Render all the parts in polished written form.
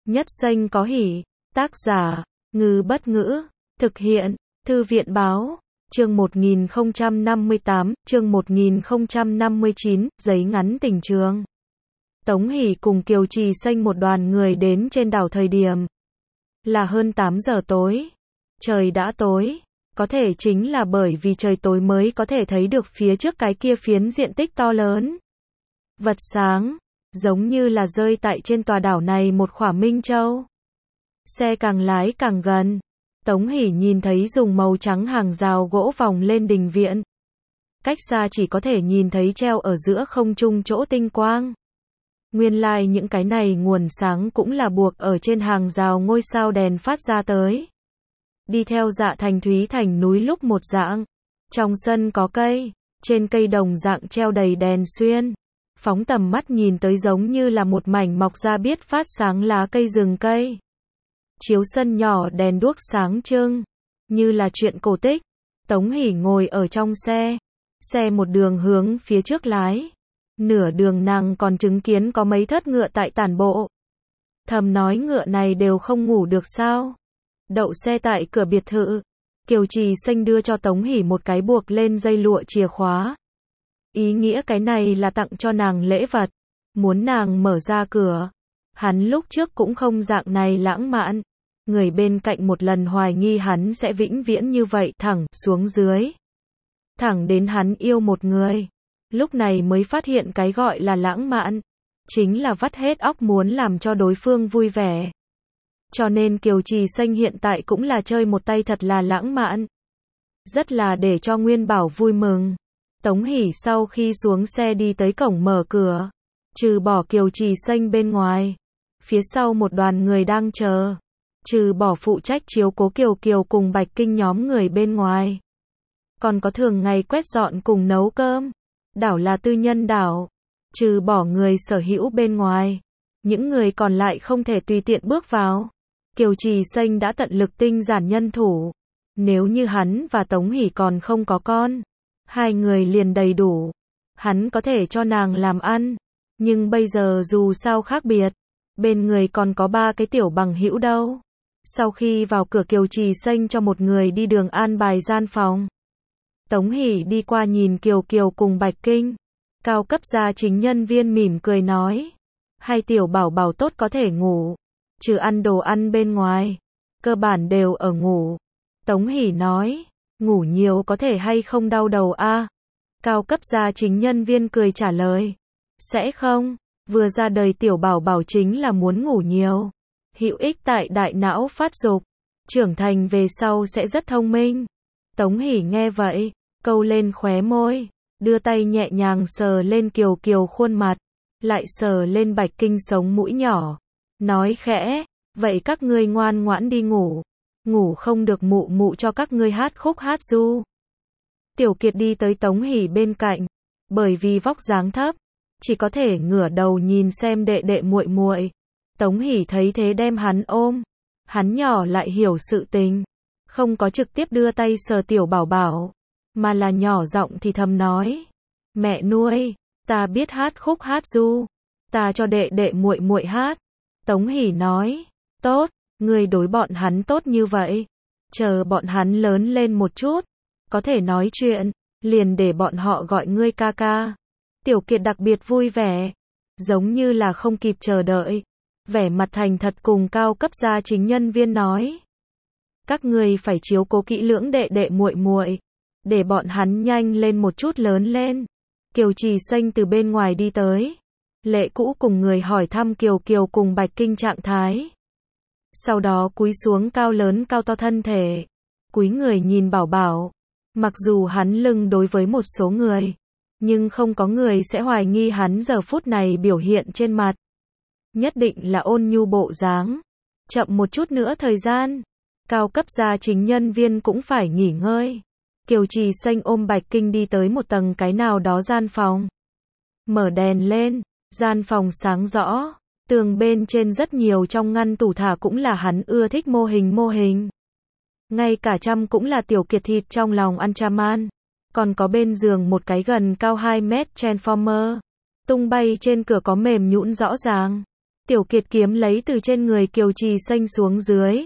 Nhất Xanh có hỉ. Tác giả, Ngư Bất Ngữ. Thực hiện, Thư viện Báo. Chương 1058, chương 1059, giấy ngắn tình trường. Tống Hỷ cùng Kiều Trì Xanh một đoàn người đến trên đảo thời điểm là hơn 8 giờ tối. Trời đã tối, có thể chính là bởi vì trời tối mới có thể thấy được phía trước cái kia phiến diện tích to lớn. Vật sáng, giống như là rơi tại trên tòa đảo này một khỏa minh châu. Xe càng lái càng gần. Tống Hỷ nhìn thấy dùng màu trắng hàng rào gỗ vòng lên đình viện. Cách xa chỉ có thể nhìn thấy treo ở giữa không trung chỗ tinh quang. Nguyên lai những cái này nguồn sáng cũng là buộc ở trên hàng rào ngôi sao đèn phát ra tới. Đi theo Dạ Thành Thúy Thành núi lúc một dạng. Trong sân có cây, trên cây đồng dạng treo đầy đèn xuyên. Phóng tầm mắt nhìn tới giống như là một mảnh mọc ra biết phát sáng lá cây rừng cây. Chiếu sân nhỏ đèn đuốc sáng trưng, như là chuyện cổ tích. Tống Hỷ ngồi ở trong xe. Xe một đường hướng phía trước lái. Nửa đường nàng còn chứng kiến có mấy thất ngựa tại tản bộ. Thầm nói ngựa này đều không ngủ được sao. Đậu xe tại cửa biệt thự. Kiều Trì Xanh đưa cho Tống Hỷ một cái buộc lên dây lụa chìa khóa. Ý nghĩa cái này là tặng cho nàng lễ vật. Muốn nàng mở ra cửa. Hắn lúc trước cũng không dạng này lãng mạn. Người bên cạnh một lần hoài nghi hắn sẽ vĩnh viễn như vậy thẳng xuống dưới. Thẳng đến hắn yêu một người. Lúc này mới phát hiện cái gọi là lãng mạn. Chính là vắt hết óc muốn làm cho đối phương vui vẻ. Cho nên Kiều Trì Xanh hiện tại cũng là chơi một tay thật là lãng mạn. Rất là để cho Nguyên Bảo vui mừng. Tống Hỷ sau khi xuống xe đi tới cổng mở cửa. Trừ bỏ Kiều Trì Xanh bên ngoài. Phía sau một đoàn người đang chờ. Trừ bỏ phụ trách chiếu cố Kiều Kiều cùng Bạch Kinh nhóm người bên ngoài. Còn có thường ngày quét dọn cùng nấu cơm. Đảo là tư nhân đảo. Trừ bỏ người sở hữu bên ngoài. Những người còn lại không thể tùy tiện bước vào. Kiều Trì Xanh đã tận lực tinh giản nhân thủ. Nếu như hắn và Tống Hỷ còn không có con. Hai người liền đầy đủ. Hắn có thể cho nàng làm ăn. Nhưng bây giờ dù sao khác biệt. Bên người còn có 3 cái tiểu bằng hữu đâu. Sau khi vào cửa Kiều Trì Xanh cho một người đi đường an bài gian phòng. Tống Hỷ đi qua nhìn Kiều Kiều cùng Bạch Kinh. Cao cấp gia chính nhân viên mỉm cười nói. Hai tiểu bảo bảo tốt có thể ngủ. Trừ ăn đồ ăn bên ngoài. Cơ bản đều ở ngủ. Tống Hỷ nói. Ngủ nhiều có thể hay không đau đầu a? Cao cấp gia chính nhân viên cười trả lời. Sẽ không. Vừa ra đời tiểu bảo bảo chính là muốn ngủ nhiều. Hữu ích tại đại não phát dục. Trưởng thành về sau sẽ rất thông minh. Tống Hỷ nghe vậy. Câu lên khóe môi. Đưa tay nhẹ nhàng sờ lên Kiều Kiều khuôn mặt. Lại sờ lên Bạch Kinh sống mũi nhỏ. Nói khẽ. Vậy các ngươi ngoan ngoãn đi ngủ. Ngủ không được mụ mụ cho các ngươi hát khúc hát ru. Tiểu Kiệt đi tới Tống Hỷ bên cạnh. Bởi vì vóc dáng thấp. Chỉ có thể ngửa đầu nhìn xem đệ đệ muội muội. Tống Hỷ thấy thế đem hắn ôm. Hắn nhỏ lại hiểu sự tình. Không có trực tiếp đưa tay sờ tiểu bảo bảo. Mà là nhỏ giọng thì thầm nói. Mẹ nuôi, ta biết hát khúc hát ru. Ta cho đệ đệ muội muội hát. Tống Hỷ nói. Tốt, ngươi đối bọn hắn tốt như vậy. Chờ bọn hắn lớn lên một chút. Có thể nói chuyện. Liền để bọn họ gọi ngươi ca ca. Tiểu Kiệt đặc biệt vui vẻ. Giống như là không kịp chờ đợi. Vẻ mặt thành thật cùng cao cấp gia chính nhân viên nói. Các ngươi phải chiếu cố kỹ lưỡng đệ đệ muội muội. Để bọn hắn nhanh lên một chút lớn lên. Kiều Trì Xanh từ bên ngoài đi tới. Lệ cũ cùng người hỏi thăm Kiều Kiều cùng Bạch Kinh trạng thái. Sau đó cúi xuống cao lớn cao to thân thể. Cúi người nhìn bảo bảo. Mặc dù hắn lưng đối với một số người. Nhưng không có người sẽ hoài nghi hắn giờ phút này biểu hiện trên mặt. Nhất định là ôn nhu bộ dáng. Chậm một chút nữa thời gian. Cao cấp gia chính nhân viên cũng phải nghỉ ngơi. Kiều Trì Xanh ôm Bạch Kinh đi tới một tầng cái nào đó gian phòng. Mở đèn lên. Gian phòng sáng rõ. Tường bên trên rất nhiều trong ngăn tủ thả cũng là hắn ưa thích mô hình. Ngay cả chăm cũng là Tiểu Kiệt thịt trong lòng ăn chaman. Còn có bên giường một cái gần cao 2 mét Transformer. Tung bay trên cửa có mềm nhũn rõ ràng. Tiểu Kiệt kiếm lấy từ trên người Kiều Trì Xanh xuống dưới.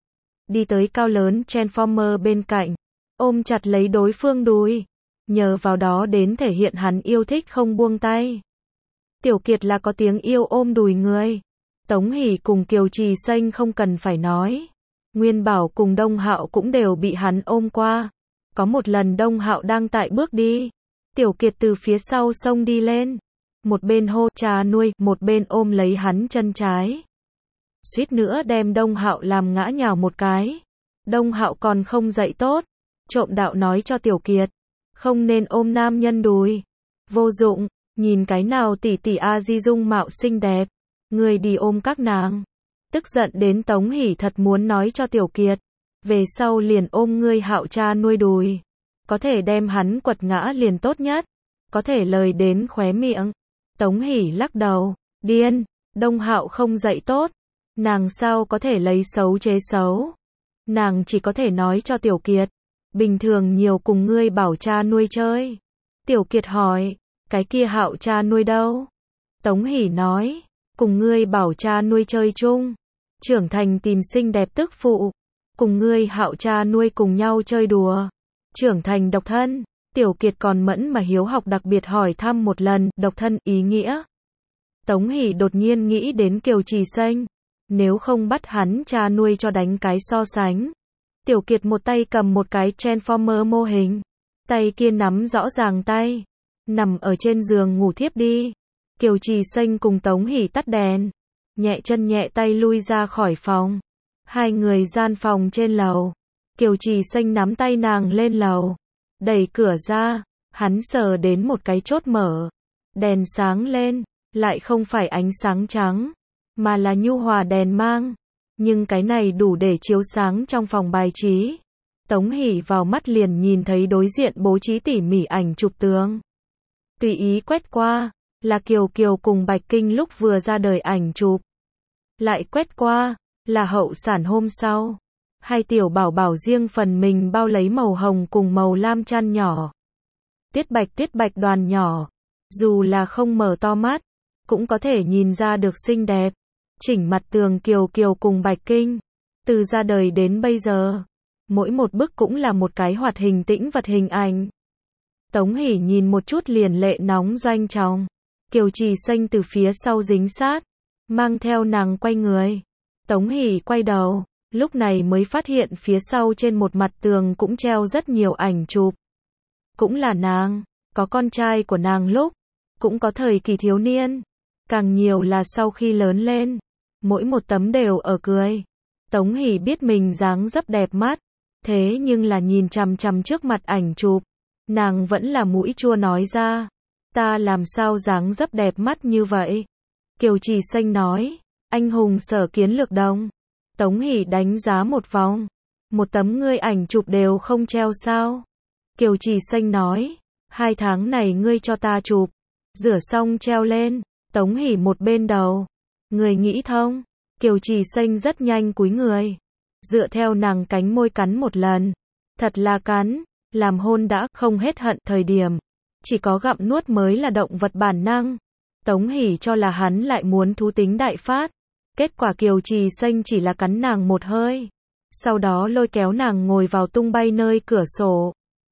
Đi tới cao lớn Transformer bên cạnh, ôm chặt lấy đối phương đùi. Nhờ vào đó đến thể hiện hắn yêu thích không buông tay. Tiểu Kiệt là có tiếng yêu ôm đùi người. Tống Hỷ cùng Kiều Trì Xanh không cần phải nói. Nguyên Bảo cùng Đông Hạo cũng đều bị hắn ôm qua. Có một lần Đông Hạo đang tại bước đi. Tiểu Kiệt từ phía sau xông đi lên. Một bên hô cha nuôi, một bên ôm lấy hắn chân trái. Suýt nữa đem Đông Hạo làm ngã nhào một cái. Đông Hạo còn không dậy tốt. Trộm đạo nói cho Tiểu Kiệt. Không nên ôm nam nhân đùi. Vô dụng, nhìn cái nào tỷ tỷ A Di dung mạo xinh đẹp. Người đi ôm các nàng. Tức giận đến Tống Hỷ thật muốn nói cho Tiểu Kiệt. Về sau liền ôm ngươi Hạo cha nuôi đùi. Có thể đem hắn quật ngã liền tốt nhất. Có thể lời đến khóe miệng. Tống Hỷ lắc đầu. Điên, Đông Hạo không dậy tốt. Nàng sao có thể lấy xấu chế xấu. Nàng chỉ có thể nói cho Tiểu Kiệt. Bình thường nhiều cùng ngươi bảo cha nuôi chơi. Tiểu Kiệt hỏi. Cái kia Hạo cha nuôi đâu? Tống Hỷ nói. Cùng ngươi bảo cha nuôi chơi chung. Trưởng thành tìm xinh đẹp tức phụ. Cùng ngươi Hạo cha nuôi cùng nhau chơi đùa. Trưởng thành độc thân. Tiểu Kiệt còn mẫn mà hiếu học đặc biệt hỏi thăm một lần, độc thân ý nghĩa. Tống Hỷ đột nhiên nghĩ đến Kiều Trì Xanh. Nếu không bắt hắn cha nuôi cho đánh cái so sánh. Tiểu Kiệt một tay cầm một cái Transformer mô hình. Tay kia nắm rõ ràng tay. Nằm ở trên giường ngủ thiếp đi. Kiều Trì Xanh cùng Tống Hỷ tắt đèn. Nhẹ chân nhẹ tay lui ra khỏi phòng. Hai người gian phòng trên lầu. Kiều Trì Xanh nắm tay nàng lên lầu. Đẩy cửa ra. Hắn sờ đến một cái chốt mở. Đèn sáng lên. Lại không phải ánh sáng trắng. Mà là nhu hòa đèn mang. Nhưng cái này đủ để chiếu sáng trong phòng bài trí. Tống Hỷ vào mắt liền nhìn thấy đối diện bố trí tỉ mỉ ảnh chụp tường. Tùy ý quét qua. Là Kiều Kiều cùng Bạch Kinh lúc vừa ra đời ảnh chụp. Lại quét qua. Là hậu sản hôm sau. Hai tiểu bảo bảo riêng phần mình bao lấy màu hồng cùng màu lam chăn nhỏ. Tiết Bạch đoàn nhỏ. Dù là không mở to mắt. Cũng có thể nhìn ra được xinh đẹp. Chỉnh mặt tường Kiều Kiều cùng Bạch Kinh. Từ ra đời đến bây giờ. Mỗi một bức cũng là một cái hoạt hình tĩnh vật hình ảnh. Tống Hỷ nhìn một chút liền lệ nóng doanh tròng. Kiều Trì Xanh từ phía sau dính sát. Mang theo nàng quay người. Tống Hỷ quay đầu. Lúc này mới phát hiện phía sau trên một mặt tường cũng treo rất nhiều ảnh chụp. Cũng là nàng. Có con trai của nàng lúc. Cũng có thời kỳ thiếu niên. Càng nhiều là sau khi lớn lên. Mỗi một tấm đều ở cười. Tống Hỷ biết mình dáng dấp đẹp mắt. Thế nhưng là nhìn chằm chằm trước mặt ảnh chụp. Nàng vẫn là mũi chua nói ra. Ta làm sao dáng dấp đẹp mắt như vậy? Kiều Trì Xanh nói. Anh hùng Sở Kiến Lược Đồng. Tống Hỷ đánh giá một vòng. Một tấm ngươi ảnh chụp đều không treo sao? Kiều Trì Xanh nói. 2 tháng này ngươi cho ta chụp. Rửa xong treo lên. Tống Hỷ một bên đầu. Người nghĩ thông. Kiều Trì Xanh rất nhanh cúi người. Dựa theo nàng cánh môi cắn một lần. Thật là cắn. Làm hôn đã không hết hận thời điểm. Chỉ có gặm nuốt mới là động vật bản năng. Tống Hỷ cho là hắn lại muốn thú tính đại phát. Kết quả Kiều Trì Xanh chỉ là cắn nàng một hơi. Sau đó lôi kéo nàng ngồi vào tung bay nơi cửa sổ.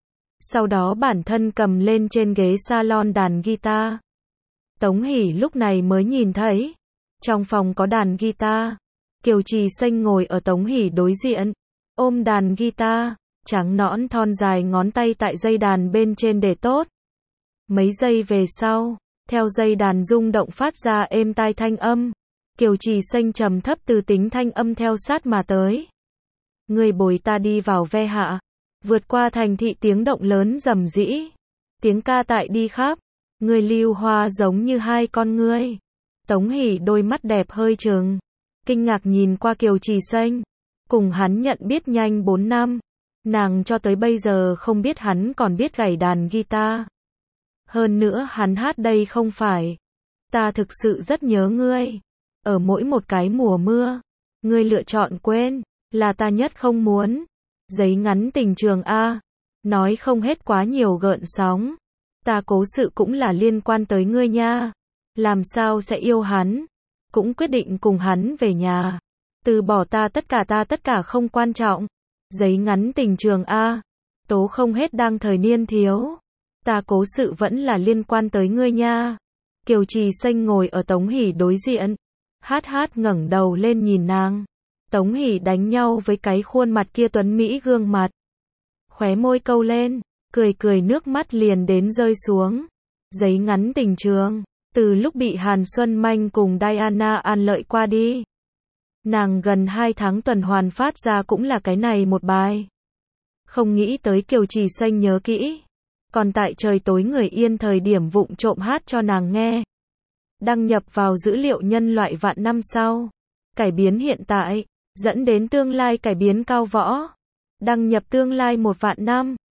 Sau đó bản thân cầm lên trên ghế salon đàn guitar. Tống Hỷ lúc này mới nhìn thấy. Trong phòng có đàn guitar. Kiều Trì Xanh ngồi ở Tống Hỷ đối diện. Ôm đàn guitar. Trắng nõn thon dài ngón tay tại dây đàn bên trên để tốt. Mấy giây về sau. Theo dây đàn rung động phát ra êm tai thanh âm. Kiều Trì Xanh trầm thấp từ tính thanh âm theo sát mà tới. Người bồi ta đi vào ve hạ. Vượt qua thành thị tiếng động lớn rầm rĩ. Tiếng ca tại đi khắp. Người lưu hoa giống như 2 con ngươi. Tống Hỷ đôi mắt đẹp hơi trừng. Kinh ngạc nhìn qua Kiều Trì Xanh. Cùng hắn nhận biết nhanh 4 năm. Nàng cho tới bây giờ không biết hắn còn biết gảy đàn guitar. Hơn nữa hắn hát đây không phải. Ta thực sự rất nhớ ngươi. Ở mỗi một cái mùa mưa. Ngươi lựa chọn quên. Là ta nhất không muốn. Giấy ngắn tình trường A. Nói không hết quá nhiều gợn sóng. Ta cố sự cũng là liên quan tới ngươi nha. Làm sao sẽ yêu hắn. cũng quyết định cùng hắn về nhà. Từ bỏ ta tất cả không quan trọng. Giấy ngắn tình trường a. Tố không hết đang thời niên thiếu. Ta cố sự vẫn là liên quan tới ngươi nha. Kiều Trì Xanh ngồi ở Tống Hỷ đối diện. Hát ngẩng đầu lên nhìn nàng. Tống Hỷ đánh nhau với cái khuôn mặt kia tuấn mỹ gương mặt. Khóe môi câu lên, cười nước mắt liền đến rơi xuống. Giấy ngắn tình trường. Từ lúc bị Hàn Xuân Manh cùng Diana An Lợi qua đi. Nàng gần 2 tháng tuần hoàn phát ra cũng là cái này một bài. Không nghĩ tới Kiều Trì Xanh nhớ kỹ. Còn tại trời tối người yên thời điểm vụng trộm hát cho nàng nghe. Đăng nhập vào dữ liệu nhân loại vạn năm sau. Cải biến hiện tại, dẫn đến tương lai cải biến cao võ. Đăng nhập tương lai 1 vạn năm.